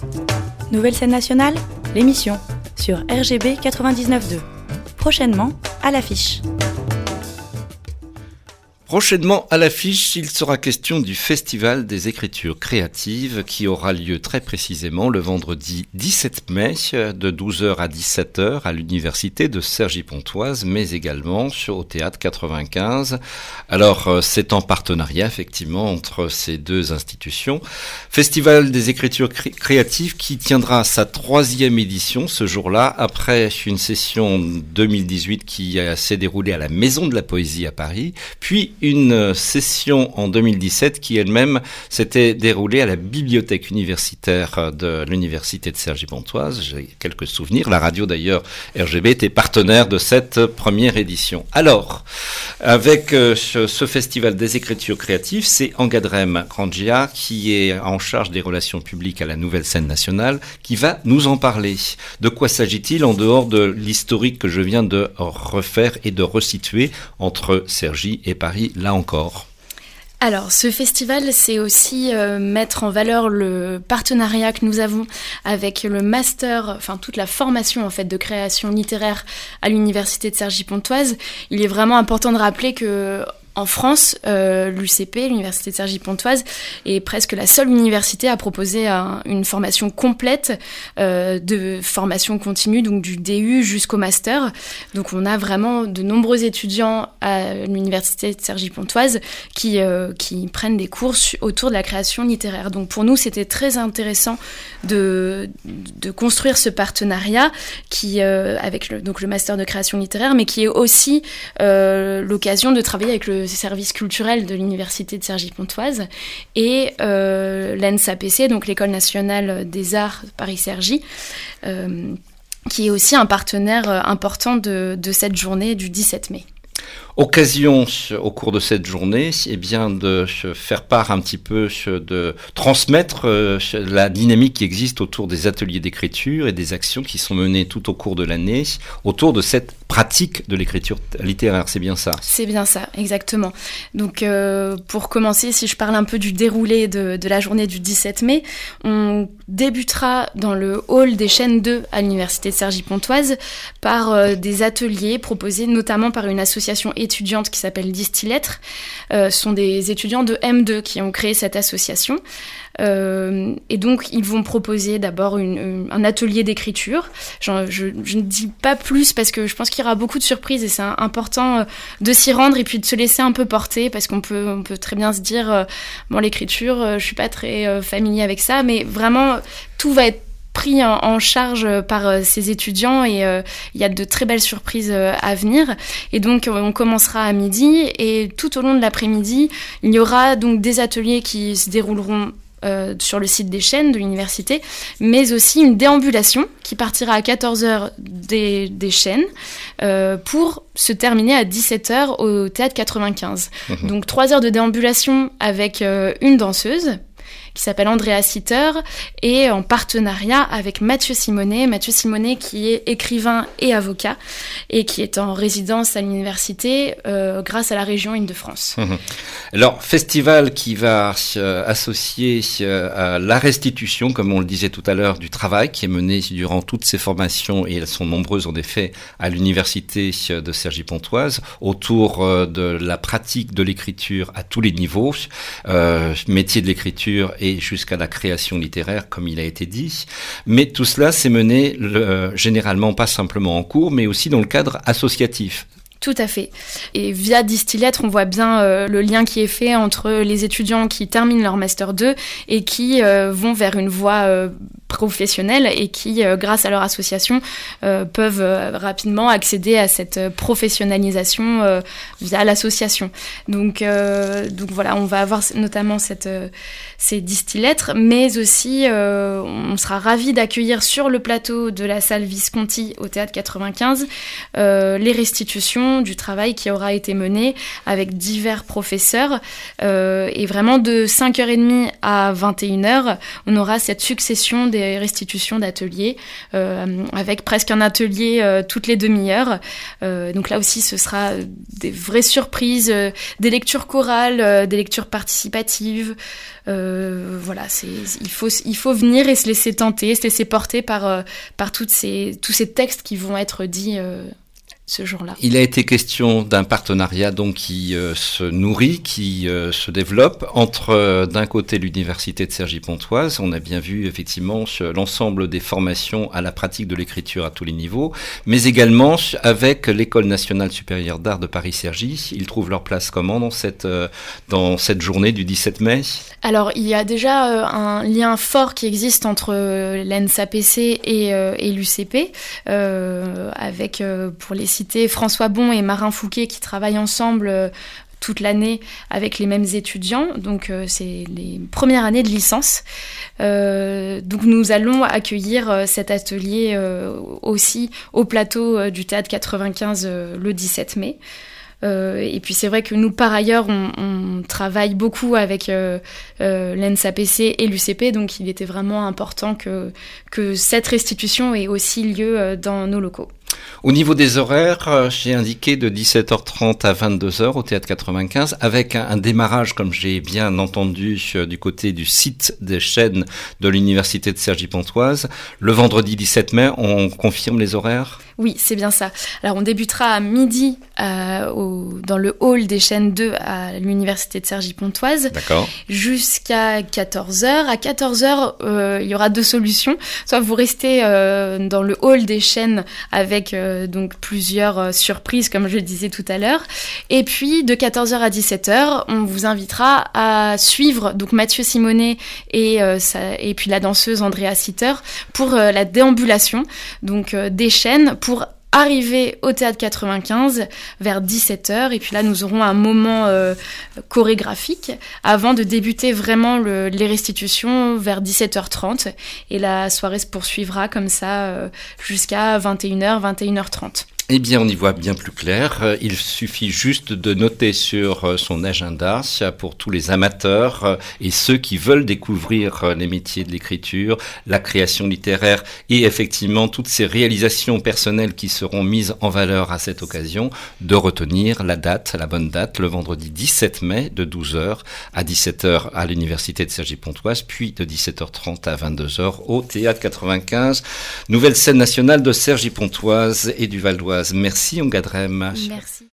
Nouvelle scène nationale, l'émission sur RGB 99.2. Prochainement, à l'affiche. Prochainement à l'affiche, il sera question du Festival des écritures créatives qui aura lieu très précisément le vendredi 17 mai de 12h à 17h à l'université de Cergy-Pontoise, mais également au Théâtre 95. Alors, c'est en partenariat effectivement entre ces deux institutions. Festival des écritures créatives qui tiendra sa 3e édition ce jour-là, après une session 2018 qui s'est déroulée à la Maison de la Poésie à Paris, puis une session en 2017 qui elle-même s'était déroulée à la bibliothèque universitaire de l'université de Cergy-Pontoise. J'ai quelques souvenirs. La radio d'ailleurs RGB était partenaire de cette première édition. Alors, avec ce festival des écritures créatives, c'est Angadrem Rangia qui est en charge des relations publiques à la Nouvelle Scène Nationale qui va nous en parler. De quoi s'agit-il en dehors de l'historique que je viens de refaire et de resituer entre Cergy et Paris, là encore? Alors, ce festival, c'est aussi mettre en valeur le partenariat que nous avons avec le master, enfin toute la formation en fait de création littéraire à l'université de Cergy-Pontoise. Il est vraiment important de rappeler que en France, l'UCP, l'université de Cergy-Pontoise, est presque la seule université à proposer une formation complète de formation continue, donc du DU jusqu'au master. Donc on a vraiment de nombreux étudiants à l'université de Cergy-Pontoise qui prennent des cours autour de la création littéraire. Donc pour nous, c'était très intéressant de construire ce partenariat qui avec le master de création littéraire, mais qui est aussi l'occasion de travailler avec le service culturel de l'université de Cergy-Pontoise et l'ENSAPC, donc l'École nationale des arts Paris-Cergy, qui est aussi un partenaire important de cette journée du 17 mai. Occasion au cours de cette journée, eh bien de faire part un petit peu, de transmettre la dynamique qui existe autour des ateliers d'écriture et des actions qui sont menées tout au cours de l'année autour de cette pratique de l'écriture littéraire. C'est bien ça? C'est bien ça, exactement. Donc pour commencer, si je parle un peu du déroulé de la journée du 17 mai, on débutera dans le hall des Chênes 2 à l'université de Cergy-Pontoise par des ateliers proposés notamment par une association étudiante qui s'appelle Distillettre. Ce sont des étudiants de M2 qui ont créé cette association. Et donc, ils vont proposer d'abord un atelier d'écriture. Je ne dis pas plus parce que je pense qu'il y aura beaucoup de surprises et c'est important de s'y rendre et puis de se laisser un peu porter parce qu'on peut très bien se dire bon, l'écriture, je suis pas très familier avec ça, mais vraiment, tout va être pris en charge par ces étudiants et il y a de très belles surprises à venir. Et donc, on commencera à midi et tout au long de l'après-midi, il y aura donc des ateliers qui se dérouleront sur le site des Chênes de l'université, mais aussi une déambulation qui partira à 14h des Chênes pour se terminer à 17h au Théâtre 95. Donc 3 heures de déambulation avec une danseuse qui s'appelle Andrea Sitter, et en partenariat avec Mathieu Simonet. Mathieu Simonet qui est écrivain et avocat, et qui est en résidence à l'université grâce à la région Île-de-France. Alors, festival qui va associer à la restitution, comme on le disait tout à l'heure, du travail qui est mené durant toutes ces formations, et elles sont nombreuses en effet, à l'université de Cergy-Pontoise, autour de la pratique de l'écriture à tous les niveaux, métier de l'écriture et jusqu'à la création littéraire, comme il a été dit. Mais tout cela s'est mené généralement pas simplement en cours, mais aussi dans le cadre associatif. Tout à fait. Et via Distillettre, on voit bien le lien qui est fait entre les étudiants qui terminent leur Master 2 et qui vont vers une voie professionnelle et qui, grâce à leur association, peuvent rapidement accéder à cette professionnalisation via l'association. Donc voilà, on va avoir notamment ces Distillettres, mais aussi on sera ravis d'accueillir sur le plateau de la salle Visconti au Théâtre 95 les restitutions du travail qui aura été mené avec divers professeurs et vraiment de 5h30 à 21h, on aura cette succession des des restitutions d'ateliers, avec presque un atelier toutes les demi-heures. Donc là aussi, ce sera des vraies surprises, des lectures chorales, des lectures participatives. Voilà, il faut venir et se laisser tenter, se laisser porter par tous ces textes qui vont être dits ce jour-là. Il a été question d'un partenariat donc qui se nourrit, qui se développe entre d'un côté l'université de Cergy-Pontoise, on a bien vu effectivement l'ensemble des formations à la pratique de l'écriture à tous les niveaux, mais également avec l'École nationale supérieure d'art de Paris-Cergy. Ils trouvent leur place comment dans cette journée du 17 mai ? Alors il y a déjà un lien fort qui existe entre l'ENSAPC et l'UCP, avec pour les citer François Bon et Marin Fouquet qui travaillent ensemble toute l'année avec les mêmes étudiants, donc c'est les premières années de licence. Donc nous allons accueillir cet atelier aussi au plateau du Théâtre 95 le 17 mai. Et puis c'est vrai que nous, par ailleurs, on travaille beaucoup avec l'ENSAPC et l'UCP, donc il était vraiment important que cette restitution ait aussi lieu dans nos locaux. Au niveau des horaires, j'ai indiqué de 17h30 à 22h au Théâtre 95, avec un démarrage, comme j'ai bien entendu, du côté du site des chaînes de l'université de Cergy-Pontoise. Le vendredi 17 mai, on confirme les horaires ? Oui, c'est bien ça. Alors on débutera à midi dans le hall des chaînes 2 à l'université de Cergy-Pontoise. D'accord. Jusqu'à 14h. À 14h, il y aura deux solutions. Soit vous restez dans le hall des chaînes avec donc plusieurs surprises, comme je le disais tout à l'heure. Et puis de 14h à 17h, on vous invitera à suivre donc Mathieu Simonet et puis la danseuse Andrea Sitter pour la déambulation donc des chaînes pour arriver au Théâtre 95 vers 17h. Et puis là, nous aurons un moment chorégraphique avant de débuter vraiment les restitutions vers 17h30. Et la soirée se poursuivra comme ça jusqu'à 21h, 21h30. Eh bien, on y voit bien plus clair. Il suffit juste de noter sur son agenda pour tous les amateurs et ceux qui veulent découvrir les métiers de l'écriture, la création littéraire et effectivement toutes ces réalisations personnelles qui seront mises en valeur à cette occasion, de retenir la date, la bonne date, le vendredi 17 mai de 12h à 17h à l'université de Cergy-Pontoise, puis de 17h30 à 22h au Théâtre 95, nouvelle scène nationale de Cergy-Pontoise et du Val d'Oise. Merci Ongadrem. Merci.